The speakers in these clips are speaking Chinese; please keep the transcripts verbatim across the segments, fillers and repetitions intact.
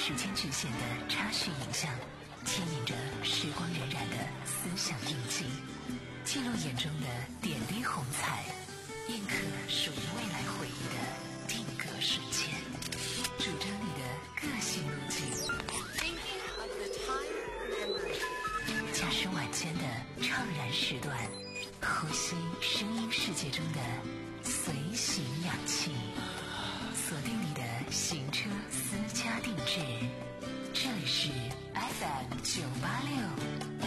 时间局限的插叙影像，牵引着时光荏苒的思想印记，记录眼中的点滴红彩，印刻属于未来回忆的定格瞬间，主张你的个性路径。驾驶晚间的怅然时段，呼吸声音世界中的随行氧气，锁定你的行车私家定制。这里是 F M 九八六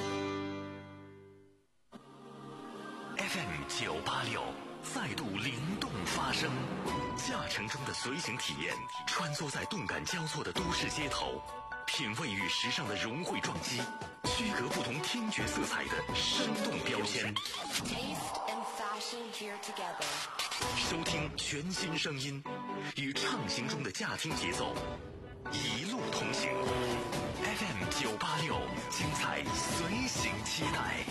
F M 九八六再度灵动发声，驾乘中的随行体验，穿梭在动感交错的都市街头，品味与时尚的融汇撞击，区隔不同听觉色彩的生动标签，收听全新声音，与畅行中的驾听节奏一路同行。 F M 九八六，精彩随行期待。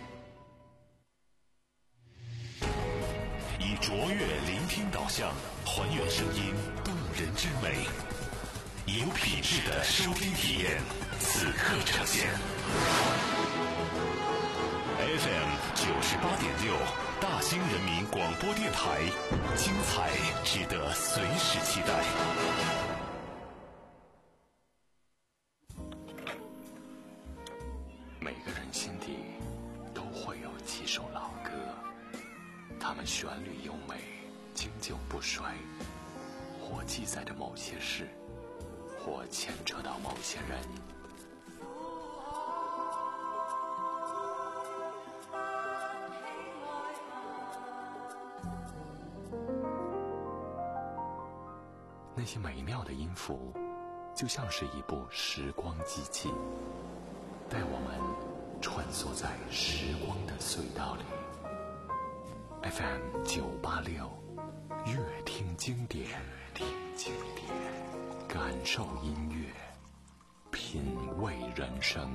以卓越聆听导向，还原声音动人之美，以有品质的收听体验，此刻呈现。F M 九十八点六，大兴人民广播电台，精彩值得随时期待。 每个人心底都会有几首老歌，它们旋律优美，经久不衰，或记载着某些事，或牵扯到某些人。那些美妙的音符，就像是一部时光机器，带我们穿梭在时光的隧道里。F M 九八六，乐听经典，听经典，感受音乐，品味人生。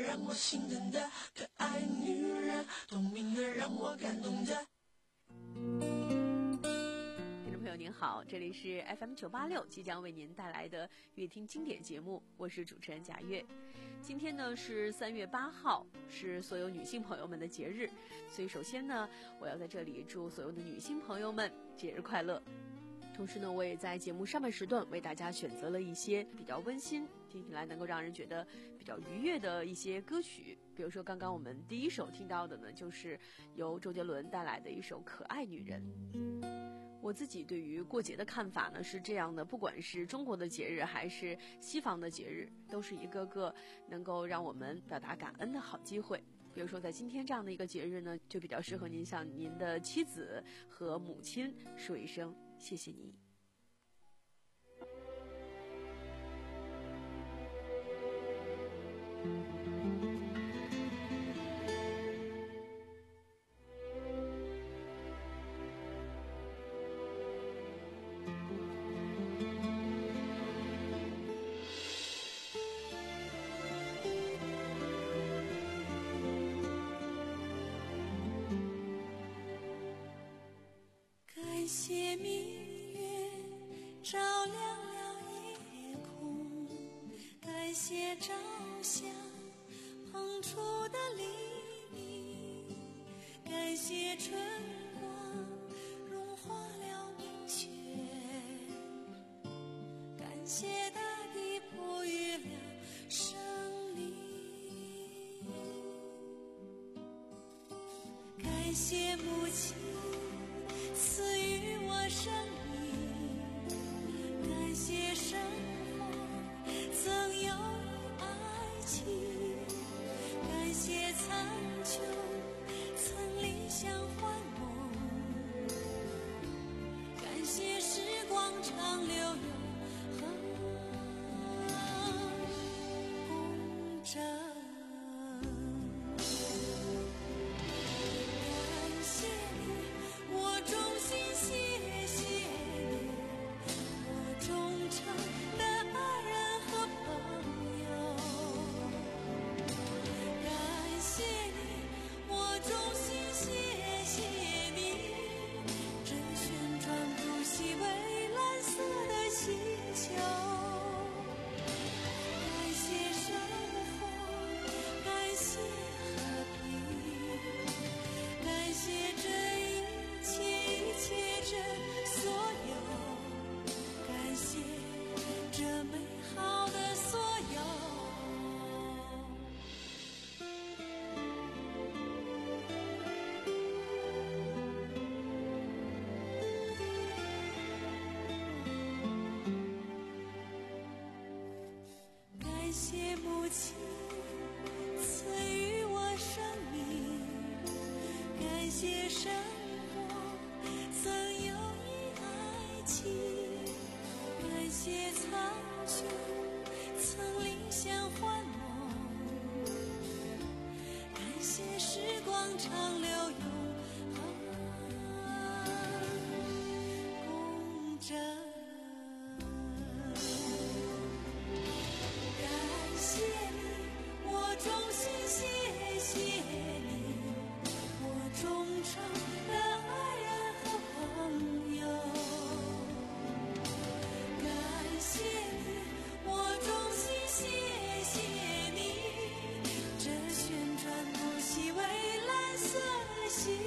让我心疼的可爱女人，聪明的让我感动的。 听众朋友您好，这里是 F M 九八六即将为您带来的乐听经典节目，我是主持人贾月。今天呢是三月八号，是所有女性朋友们的节日，所以首先呢，我要在这里祝所有的女性朋友们节日快乐。同时呢，我也在节目上半时段为大家选择了一些比较温馨，听起来能够让人觉得比较愉悦的一些歌曲。比如说刚刚我们第一首听到的呢，就是由周杰伦带来的一首《可爱女人》。我自己对于过节的看法呢是这样的，不管是中国的节日还是西方的节日，都是一个个能够让我们表达感恩的好机会。比如说在今天这样的一个节日呢，就比较适合您向您的妻子和母亲说一声谢谢你。 感谢明月照亮了夜空，感谢朝霞捧出的黎明，感谢春光融化了冰雪，感谢大地哺育了生命，感谢母亲赐予我生命，感谢生活曾有爱情，感谢苍穹曾理想幻梦，感谢时光长流永恒公正，感谢你我衷心谢谢你，我忠诚的爱人和朋友。感谢你，我衷心谢谢你，这旋转不息蔚蓝色的星球。感谢生活，感谢和平，感谢这一切一切这所有，感谢这美好的所有。感谢母亲赐予我生命，感谢生活曾有意爱情，感谢苍穹曾理想幻梦，感谢时光长流永恒公正，感谢你，我衷心谢谢你，我忠诚的爱人和朋友。感谢你，我衷心谢谢你，这旋转不息蔚蓝色的星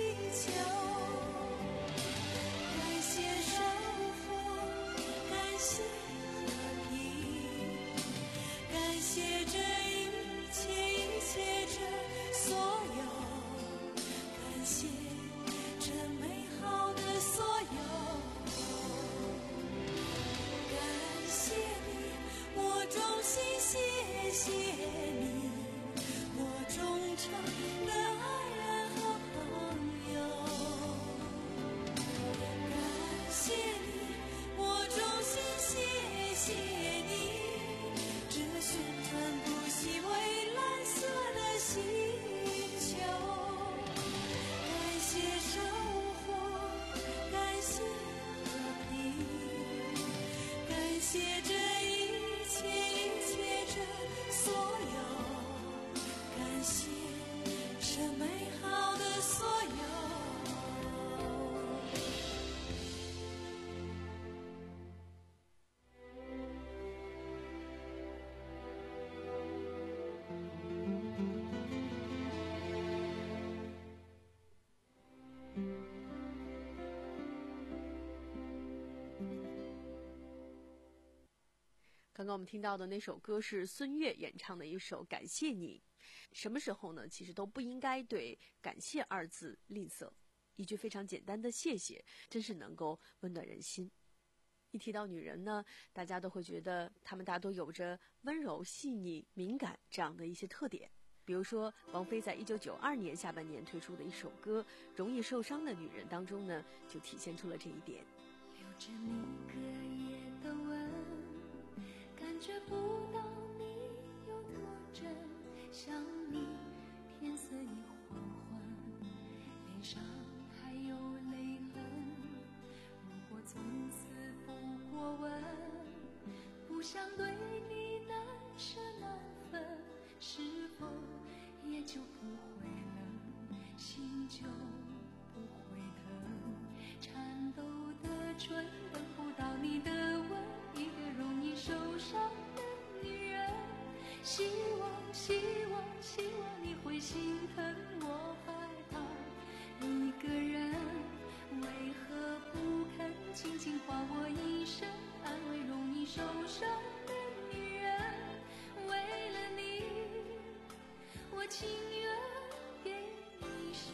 刚刚我们听到的那首歌是孙悦演唱的一首《感谢你》。什么时候呢，其实都不应该对感谢二字吝啬，一句非常简单的谢谢，真是能够温暖人心。一提到女人呢，大家都会觉得她们大都有着温柔、细腻、敏感这样的一些特点。比如说王菲在一九九二年下半年推出的一首歌《容易受伤的女人》当中呢，就体现出了这一点。 留着你隔夜的吻，感觉不到你有多真，想你天色已黄昏，脸上还有泪痕。如果从此不过问，不想对你难舍难分，是否也就不会冷，心就不会疼。颤抖的唇等不到你的吻，一个容易受伤的女人。希望希望希望你会心疼我害怕一个人，为何不肯轻轻唤我一声，安慰容易受伤的女人。为了你，我情愿给你一生。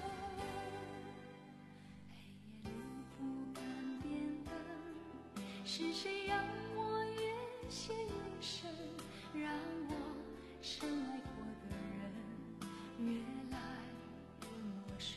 黑夜里不敢点灯，是谁让我越陷越深，让我深爱过的人越来越陌生。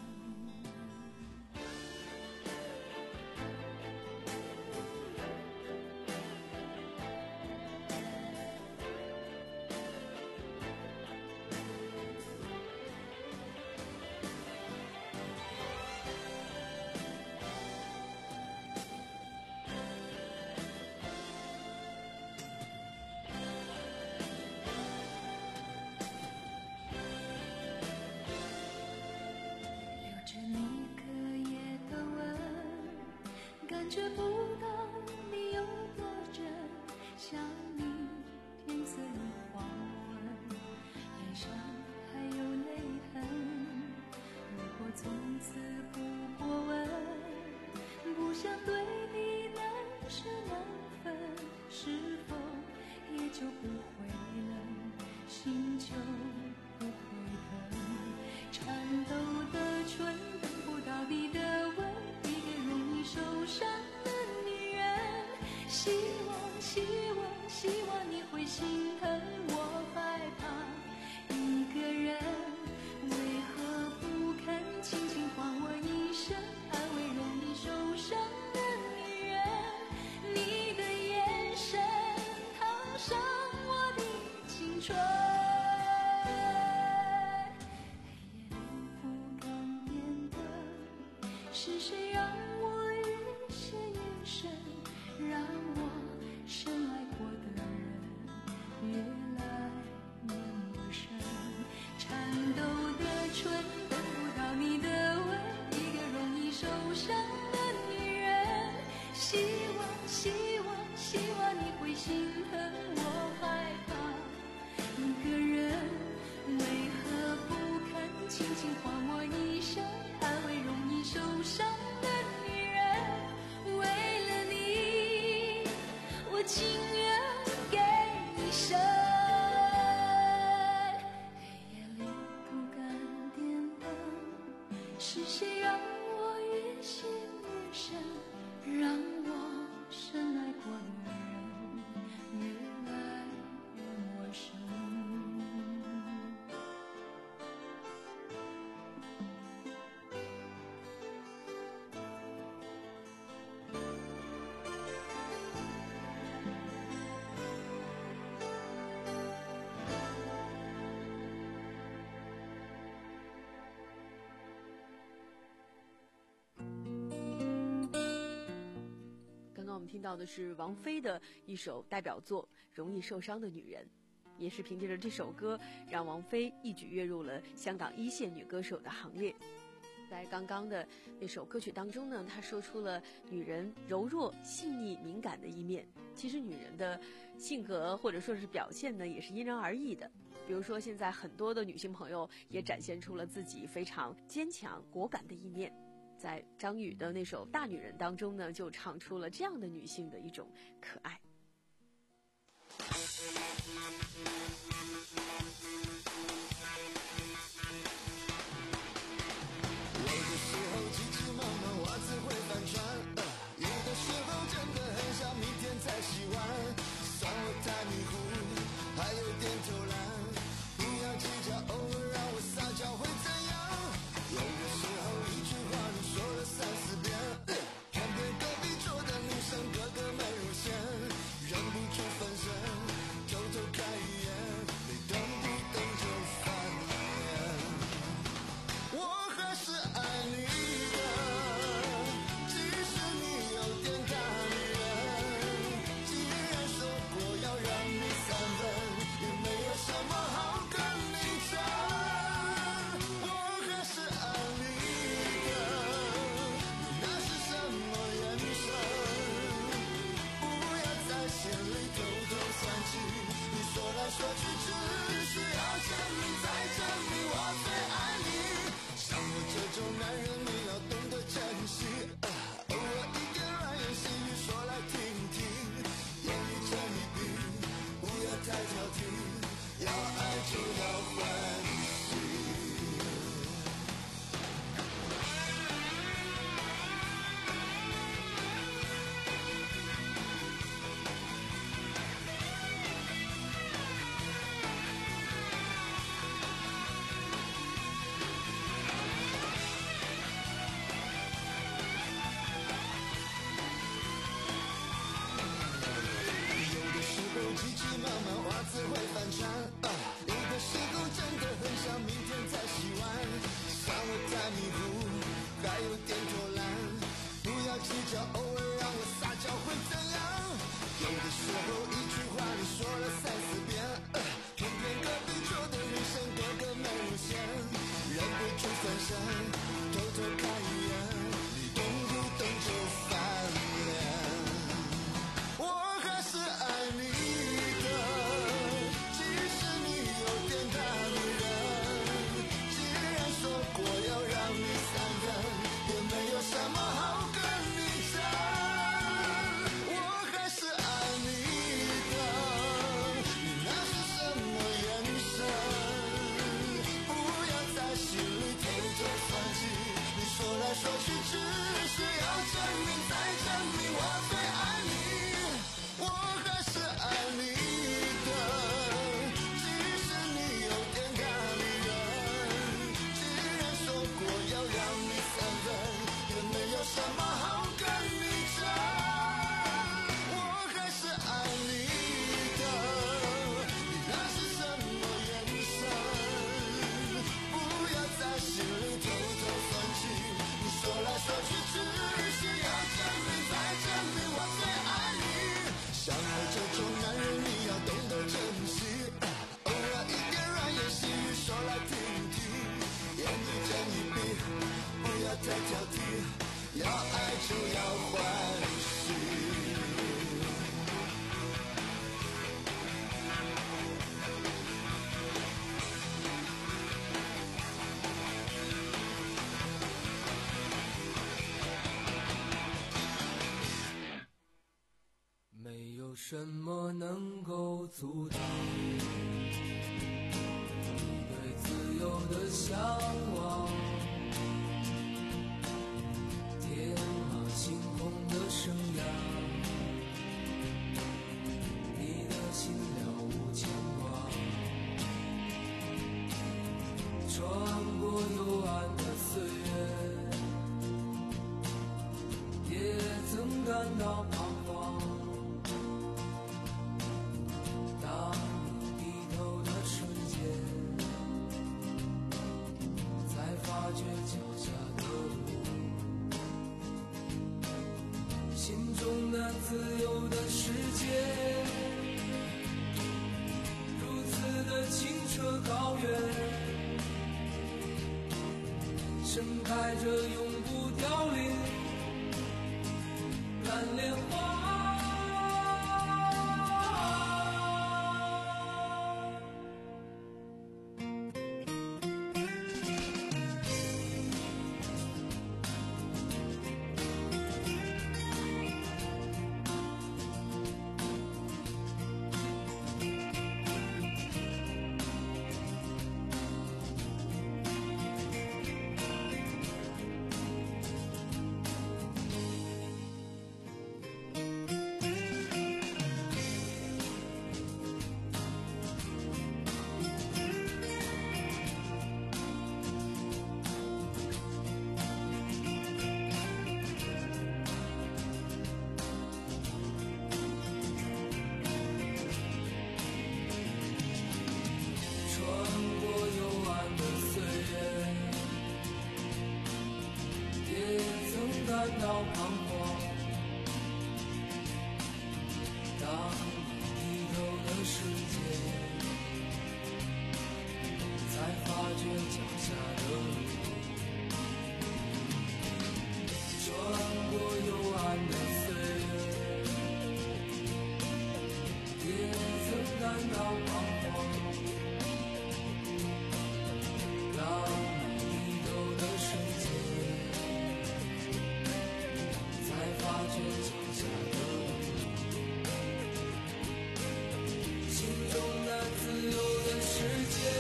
感觉不到你有多真，想你天色已黄昏，脸上还有泪痕。如果从此不过问，不想对你难舍难分，是否也就不会冷，心就不会疼。颤抖的唇等不到你的吻，受伤的女人。希望希望希望你会心疼我害怕一个人，为何不肯轻轻唤我一声，安慰容易受伤的女人。你的眼神烫伤我的青春，黑夜里不敢点灯，是谁让我越陷越深，让我深爱过的人越来越陌生。颤抖的唇等不到你的吻，一个容易受伤的女人。希望希望希望你会心疼我害怕一个人，为何不肯轻轻唤我一声，安慰容易受伤的女人。为了你，我情愿给一生。黑夜里不敢点灯，是谁让我越陷越深，让我深爱过的人越来越陌生。 我们听到的是王菲的一首代表作《容易受伤的女人》，也是凭借着这首歌让王菲一举跃入了香港一线女歌手的行列。在刚刚的那首歌曲当中呢，她说出了女人柔弱、细腻、敏感的一面。其实女人的性格或者说是表现呢，也是因人而异的。比如说现在很多的女性朋友也展现出了自己非常坚强、果敢的一面。在张宇的那首《大女人》当中呢，就唱出了这样的女性的一种可爱。 什么能够阻挡你对自由的向往？天马行空的生涯，你的心了无牵挂，穿过幽暗的岁月，也曾感到彷徨。当你低头的瞬间，才发觉脚下的路，心中那自由的世界，如此的清澈高远，盛开着永不凋零蓝莲花。感到彷徨，当你低头的瞬间，才发觉脚下的路，穿过幽暗的岁月，也曾感到彷徨，当你低头的瞬间，发觉脚下的路，心中那自由的世界，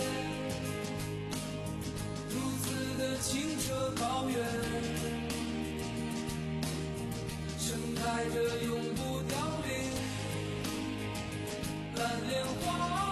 如此的清澈高远，盛开着永不凋零蓝莲花。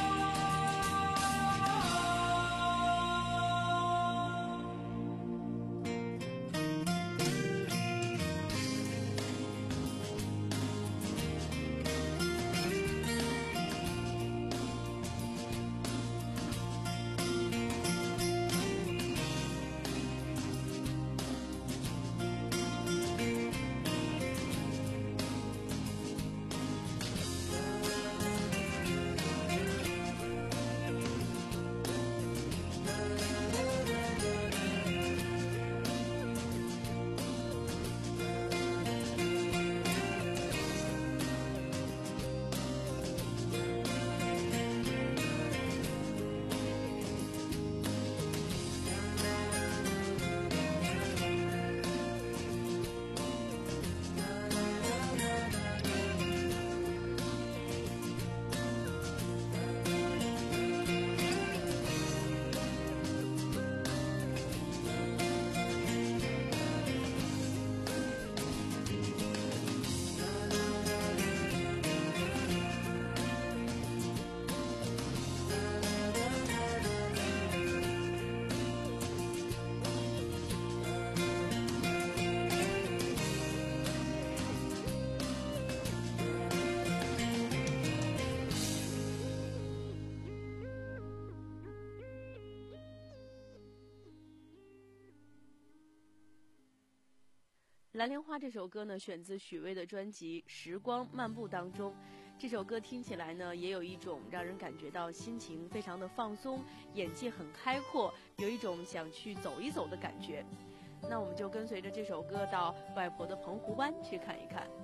蓝莲花这首歌呢，选自许巍的专辑《时光漫步》当中。这首歌听起来呢，也有一种让人感觉到心情非常的放松，眼界很开阔，有一种想去走一走的感觉。那我们就跟随着这首歌到外婆的澎湖湾去看一看。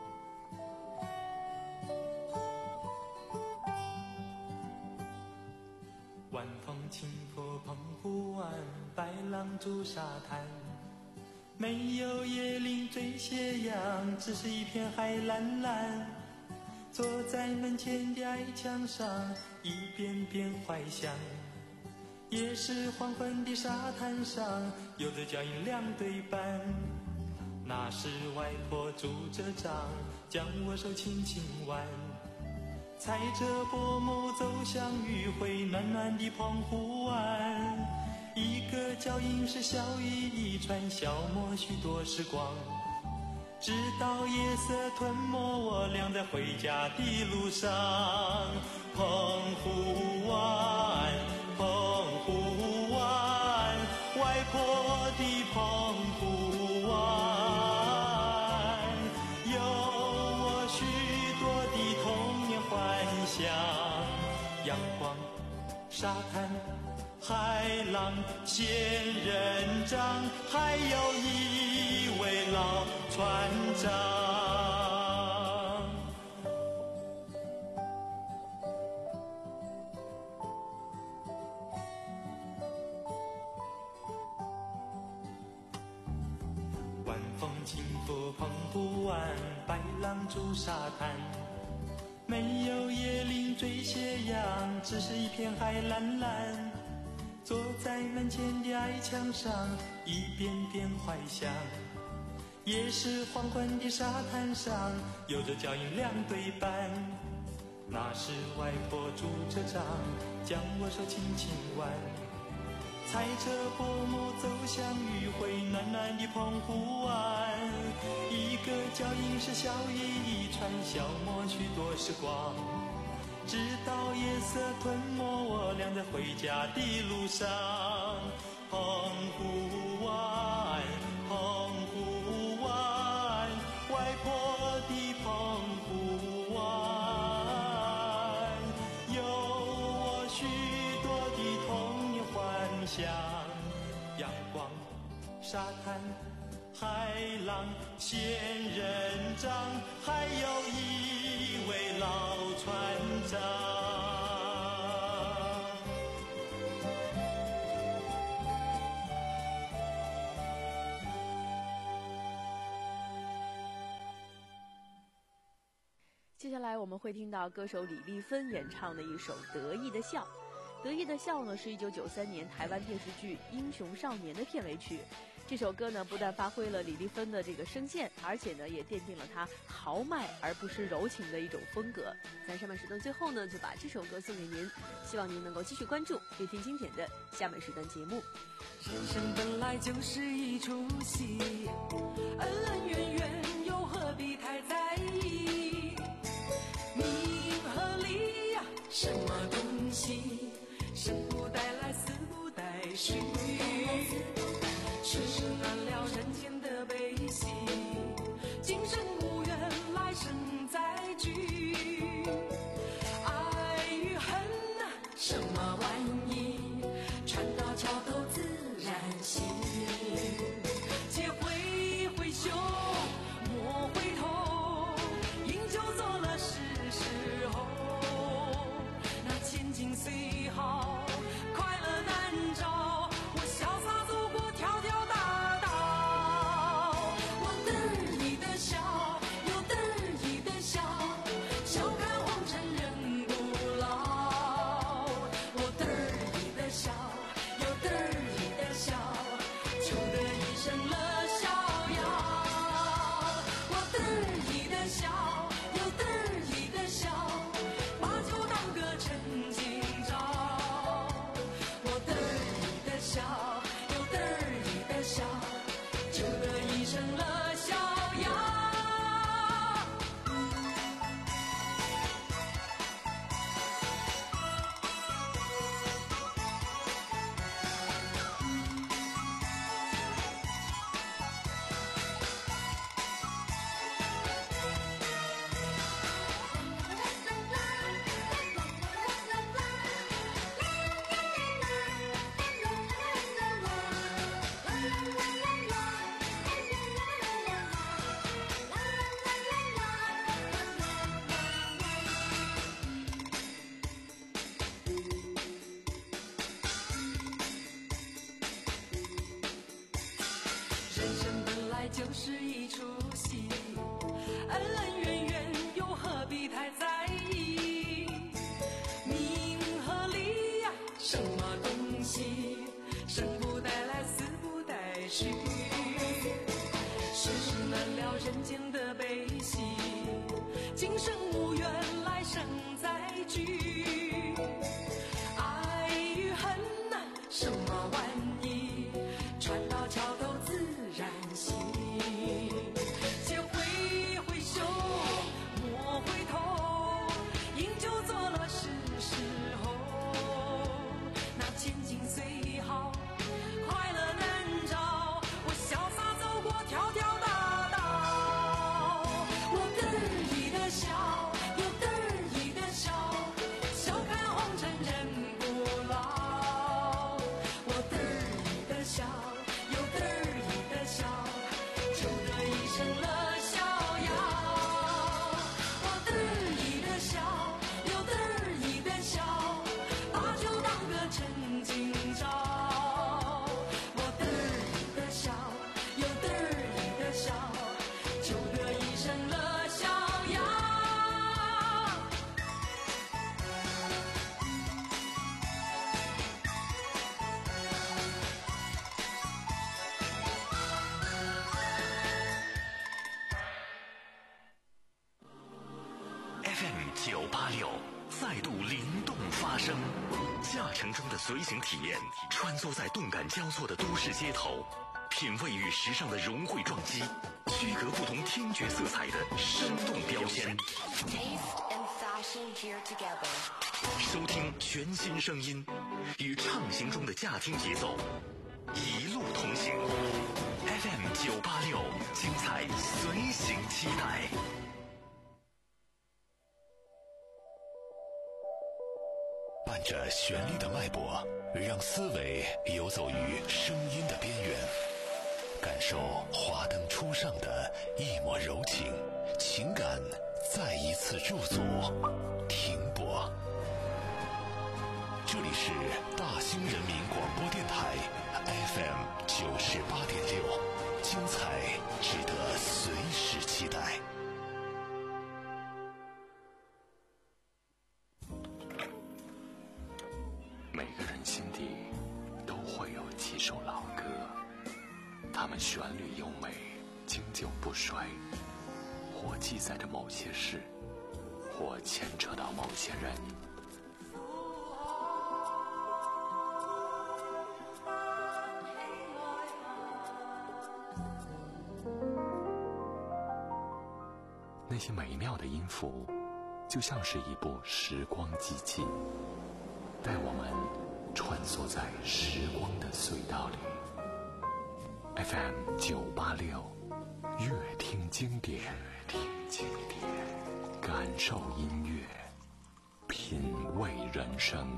晚风轻拂澎湖湾，白浪逐沙滩，没有椰林缀斜阳，只是一片海蓝蓝。 坐在门前的矮墙上，一遍遍怀想。也是黄昏的沙滩上，有着脚印两对半。那是外婆拄着杖，将我手轻轻挽。踩着薄暮走向余晖暖暖的澎湖湾，一个脚印是笑语一串，消磨许多时光。直到夜色吞没我俩在回家的路上。澎湖湾，澎湖湾，外婆的澎湖湾，有我许多的童年幻想。阳光，沙滩，海浪，仙人掌，还有一位老船长。晚风轻拂澎湖湾，白浪逐沙滩，没有椰林缀斜阳，只是一片海蓝蓝。坐在门前的矮墙上，一遍遍怀想。也是黄昏的沙滩上，有着脚印两对半。那是外婆拄着杖，将我手轻轻挽。踩着薄暮走向余晖暖暖的澎湖湾，一个脚印是笑语一串，消磨许多时光。直到夜色吞没我俩在回家的路上。澎湖湾，澎湖湾，外婆的澎湖湾，有我许多的童年幻想。阳光，沙滩，海浪，仙人掌，还有一位老船长。 接下来我们会听到歌手李丽芬演唱的一首《得意的笑》。《得意的笑》呢是一九九三年台湾电视剧《英雄少年》的片尾曲。这首歌呢不但发挥了李丽芬的这个声线，而且呢也奠定了她豪迈而不失柔情的一种风格。在上半时段最后呢，就把这首歌送给您，希望您能够继续关注乐听经典的下半时段节目。 人生本来就是一出戏，恩恩怨怨又何必太在意？名和利呀，什么东西？生不带来，死不带去。世事难料，人间的悲喜，今生无缘，来生再聚。爱与恨啊，什么玩意？船到桥头自然醒。且挥挥袖，莫回头，饮酒作乐是时候。那千金虽好，快乐难找。我潇洒走过条条大道，我得意的笑， 九八六再度灵动发声，驾乘中的随行体验，穿梭在动感交错的都市街头，品味与时尚的融汇撞击，区隔不同听觉色彩的生动标签。收听全新声音，与畅行中的驾听节奏，一路同行。F M 九八六，精彩随行期待。 伴着旋律的脉搏，让思维游走于声音的边缘，感受华灯初上的一抹柔情，情感再一次入组，停泊。这里是大兴人民广播电台 F M 九十八点六，精彩值得随时期待。 每个人心底都会有几首老歌，它们旋律优美，经久不衰，或记载着某些事，或牵扯到某些人。那些美妙的音符，就像是一部时光机器，带我们穿梭在时光的隧道里。F M 九八六，乐听经典，听经典，感受音乐，品味人生。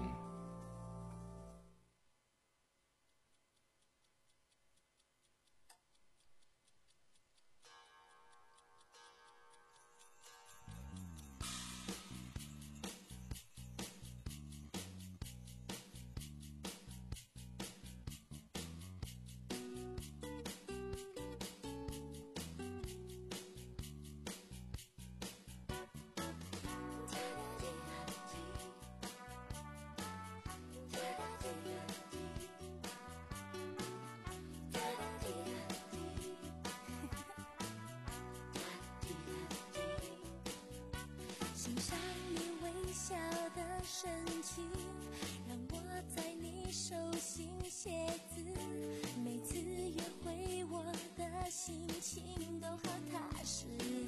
欣赏你微笑的神情，让我在你手心写字。每次约会，我的心情都好踏实。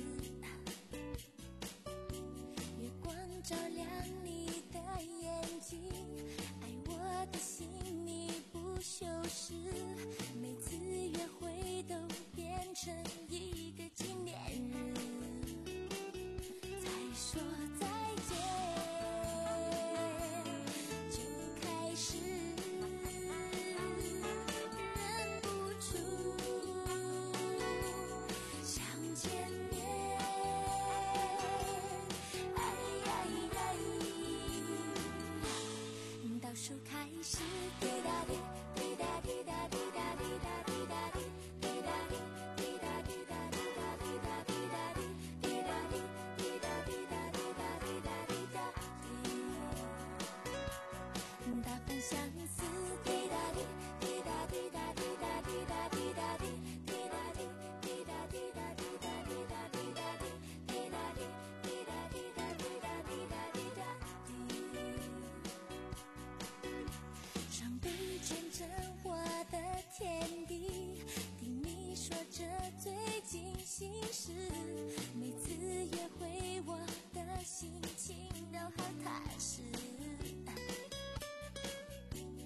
月光照亮你的眼睛，爱我的心你不修饰。每次约会都变成一个纪念日。说再见，就开始忍不住想见面。哎呀呀，倒数开始，滴答滴，滴答滴答滴答滴答滴答滴，滴答滴，滴答滴答滴答滴答滴答滴，滴答滴。大分相思，滴答滴，滴答滴答滴答滴答滴答滴，滴答滴，滴答滴答滴答滴答滴答滴，滴答滴，滴答滴答滴答滴答滴答滴。双臂见证我的天地，听你说着最近心事。每次约会，我的心情都好踏实。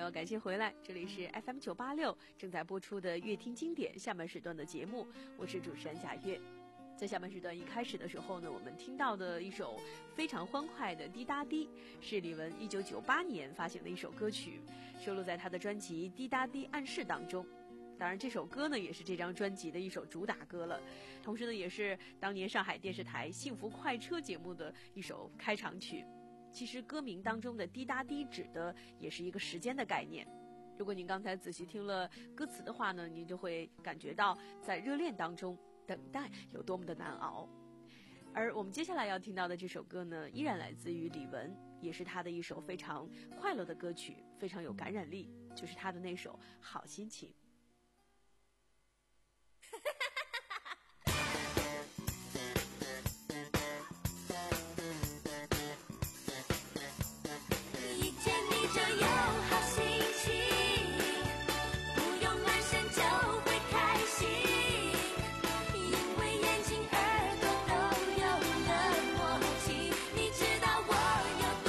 友，感谢回来，这里是 F M 九八六正在播出的乐听经典下半时段的节目，我是主持人贾月。在下半时段一开始的时候呢，我们听到的一首非常欢快的《滴答滴》，是李玟一九九八年发行的一首歌曲，收录在他的专辑《滴答滴暗示》当中。当然这首歌呢也是这张专辑的一首主打歌了，同时呢也是当年上海电视台幸福快车节目的一首开场曲。其实歌名当中的滴答滴指的也是一个时间的概念，如果您刚才仔细听了歌词的话呢，您就会感觉到在热恋当中等待有多么的难熬。而我们接下来要听到的这首歌呢，依然来自于李玟，也是她的一首非常快乐的歌曲，非常有感染力，就是她的那首《好心情》。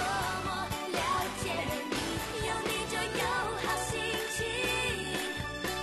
有你就有好心情。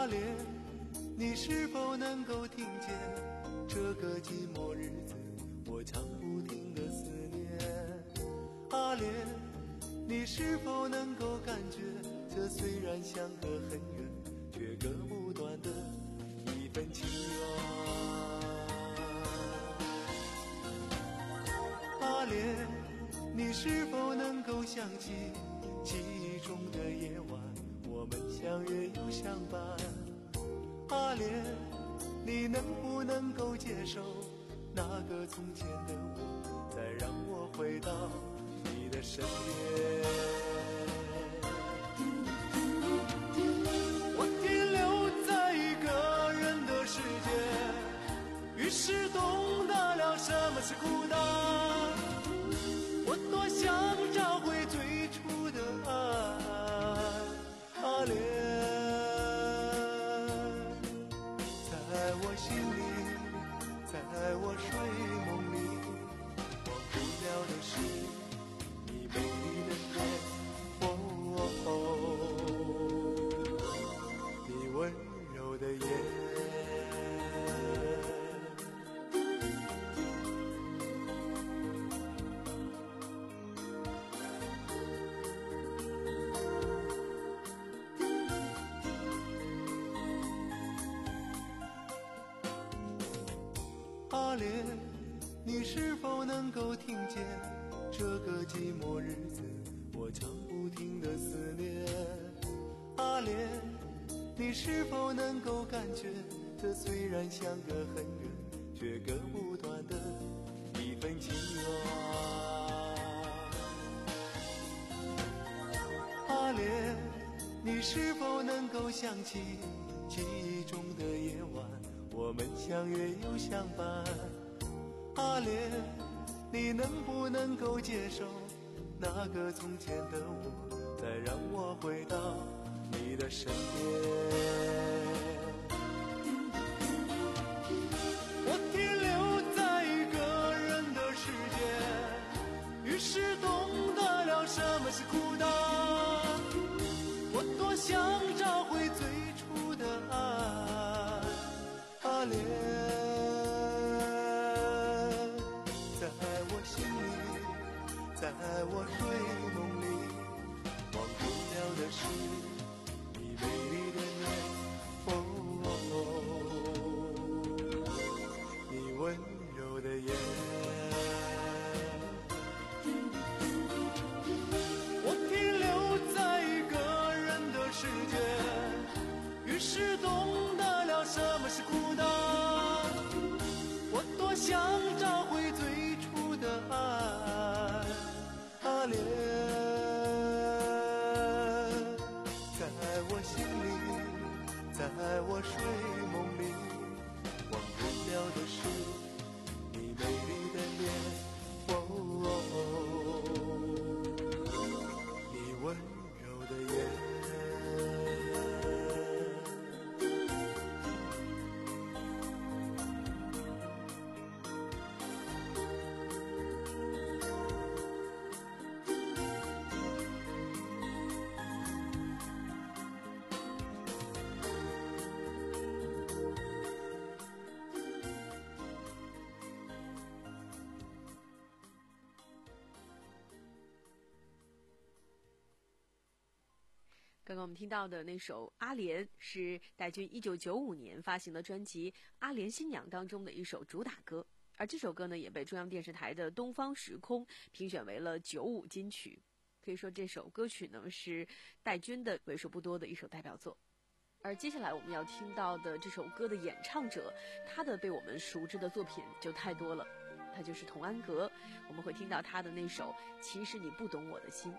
莲，你是否能够听见这个寂寞日子我唱不停的思念？阿莲，你是否能够感觉这虽然相隔很远却割不断的一份情缘？阿莲，你是否能够想起记忆中的夜晚我们相约又相伴？阿莲，你能不能够接受那个从前的我，再让我回到你的身边？我停留在一个人的世界，于是懂得了什么是孤单。我多想找回最初的爱，阿莲，在我心里，在我睡梦里，忘不了的是你美丽的脸，哦哦哦，你温柔的眼。阿莲，你是否能够听见这个寂寞日子我唱不停的思念？阿莲，你是否能够感觉这虽然相隔很远却割不断的一份情缘？阿莲，你是否能够想起记忆中的夜晚我们相约又相伴？阿莲，你能不能够接受那个从前的我，再让我回到你的身边？我停留在一个人的世界，于是懂得了什么是孤单。我多想找回最初的爱，阿莲，在我心里，在我睡梦里，忘不了的是你美丽的脸，哦哦哦，你温柔的眼。我停留在一个人的世界，于是懂得了什么是孤单。我多想找回最初的爱，阿莲，在我心里，在我睡梦里，忘不了的是你美丽的脸，哦哦哦，你温柔的眼。 刚刚我们听到的那首《阿莲》是戴军一九九五年发行的专辑《阿莲新娘》当中的一首主打歌，而这首歌呢也被中央电视台的东方时空评选为了九五金曲。可以说这首歌曲呢是戴军的为数不多的一首代表作。而接下来我们要听到的这首歌的演唱者，他的被我们熟知的作品就太多了，他就是童安格。我们会听到他的那首《其实你不懂我的心》。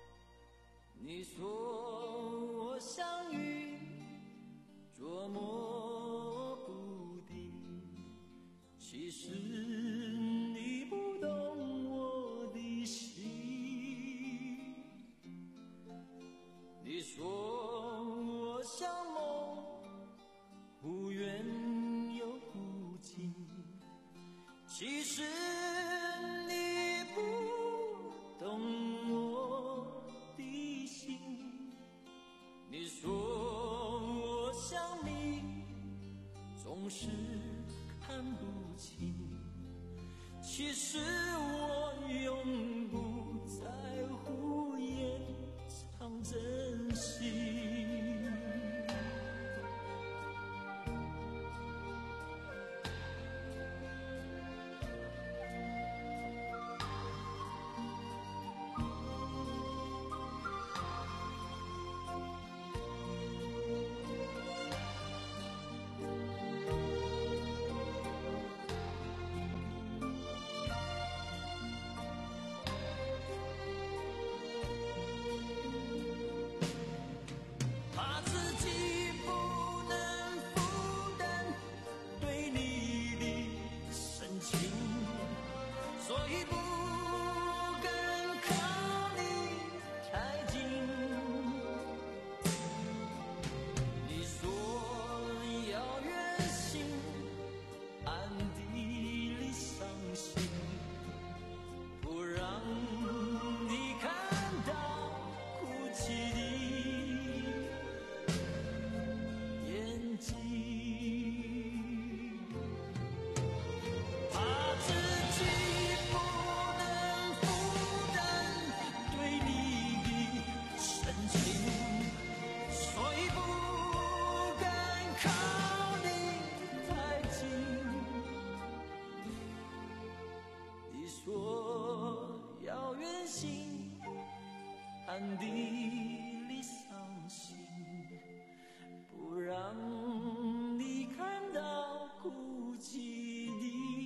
你说我像云，捉摸其实你不懂我的心，你说我想你总是看不清，其实我永不在乎掩藏真心。怕自己不能负担对你的深情，所以不敢靠你太近。你说要远行，暗地里伤心，不让你看到哭泣的眼睛，怕自己不能负担对你的深情，所以不敢靠你太近。你说要远行，暗地里伤心，不让你看到哭泣的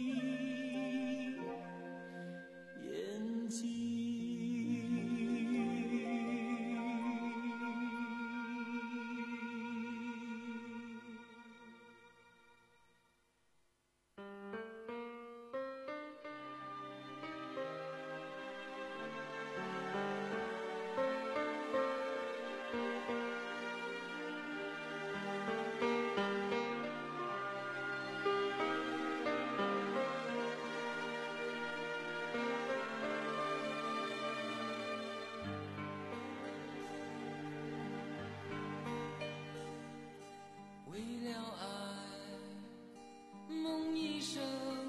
眼睛。为了爱梦一生，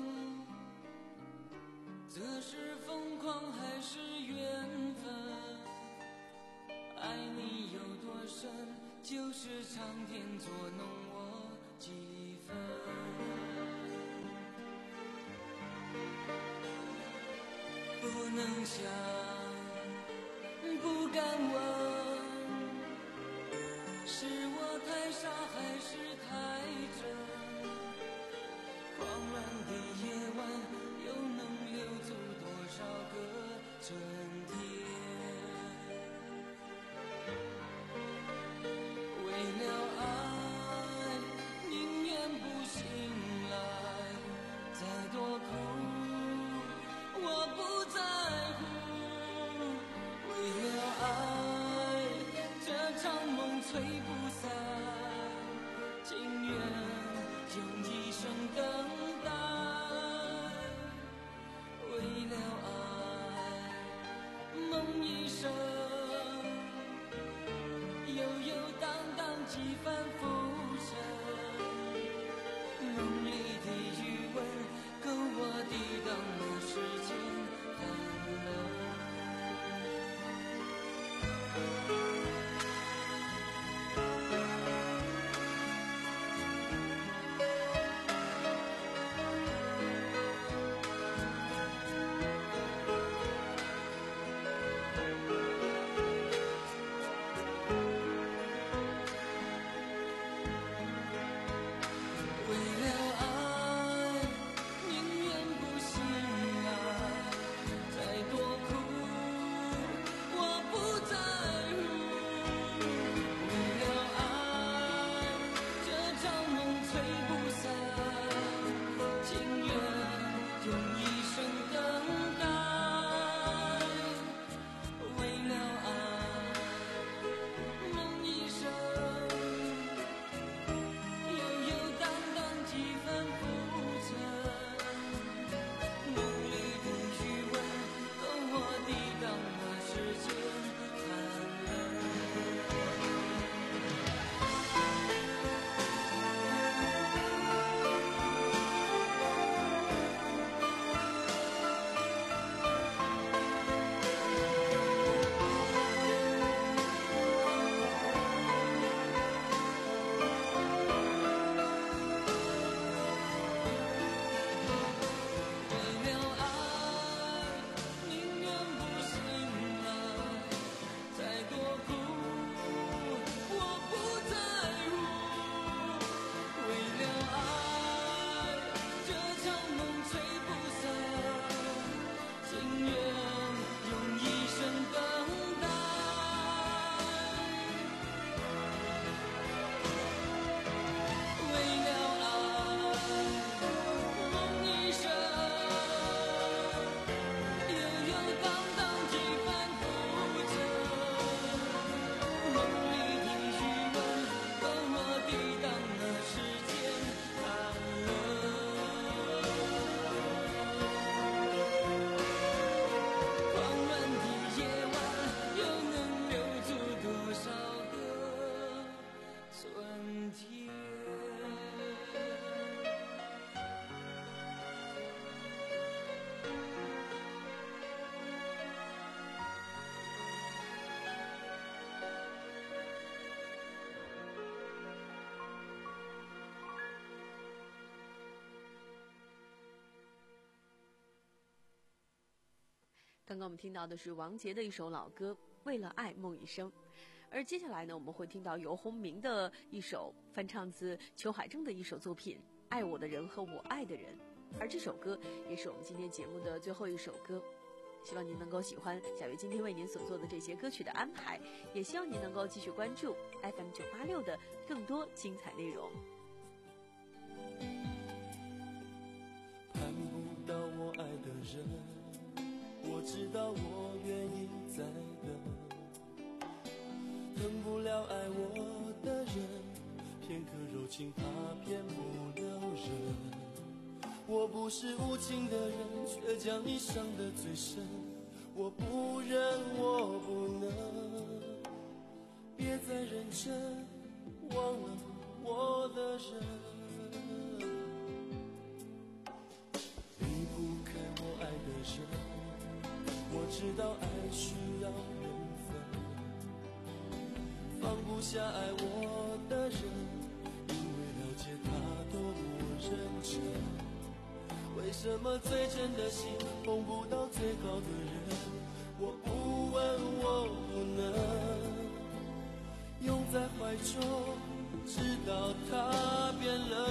这是疯狂还是缘分？爱你有多深，就是上天捉弄我几分。不能想，不敢问，是我太傻还是太真？狂乱的夜晚又能留住多少个春天？为了爱宁愿不醒来，再多苦我不在乎。为了爱这场梦吹不散，情愿刚刚我们听到的是王杰的一首老歌《为了爱梦一生》，而接下来呢，我们会听到游鸿明的一首翻唱自裘海正的一首作品《爱我的人和我爱的人》，而这首歌也是我们今天节目的最后一首歌。希望您能够喜欢小月今天为您所做的这些歌曲的安排，也希望您能够继续关注 F M 九八六的更多精彩内容。 盼不到我爱的人，我知道我愿意再等，等不了爱我的人，片刻柔情怕骗不了人。我不是无情的人，却将你伤得最深。我不忍，我不能，别再认真，忘了我的人。离不开我爱的人，我知道爱需要缘分，放不下爱我的人，因为了解他多么认真。为什么最真的心碰不到最好的人？我不问，我不能拥在怀中，直到他变冷。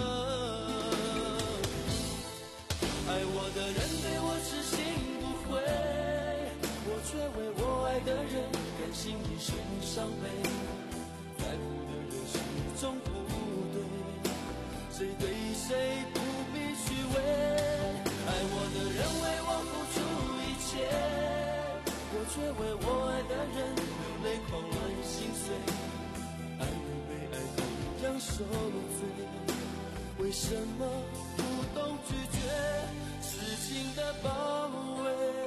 爱我的人对我痴心不悔，我却为我爱的人甘心一生伤悲。在乎的人始终不对，谁对谁不必虚伪。爱我的人为我付出一切，我却为我爱的人流泪狂乱心碎。爱与被爱同样受罪，为什么不懂拒绝痴情的包围？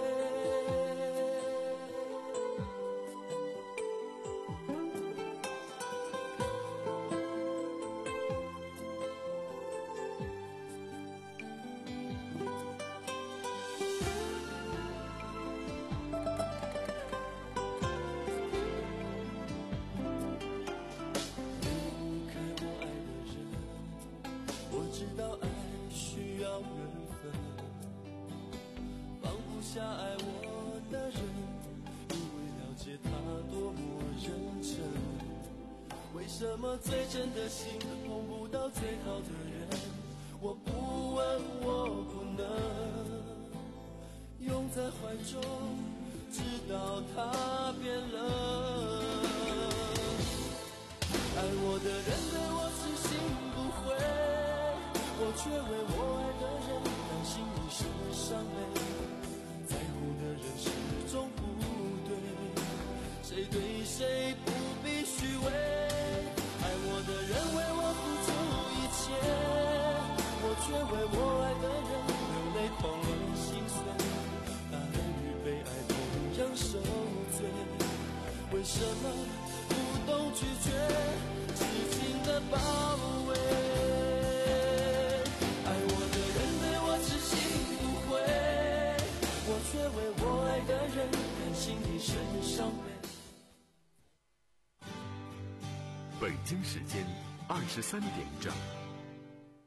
下爱我的人，因为了解他多么认真。为什么最真的心碰不到最好的人？我不问，我不能拥在怀中，直到他变冷。爱我的人对我痴心不悔，我却为我爱的人甘心一生伤悲。始终不对，谁对谁不必虚伪。爱我的人为我付出一切，我却为我爱的人流泪狂乱心碎。爱与被爱同样受罪，为什么不懂拒绝痴情的包围？爱我的人对我痴心不悔，我却为我爱的人甘心一生伤悲。 北京时间二十三点整。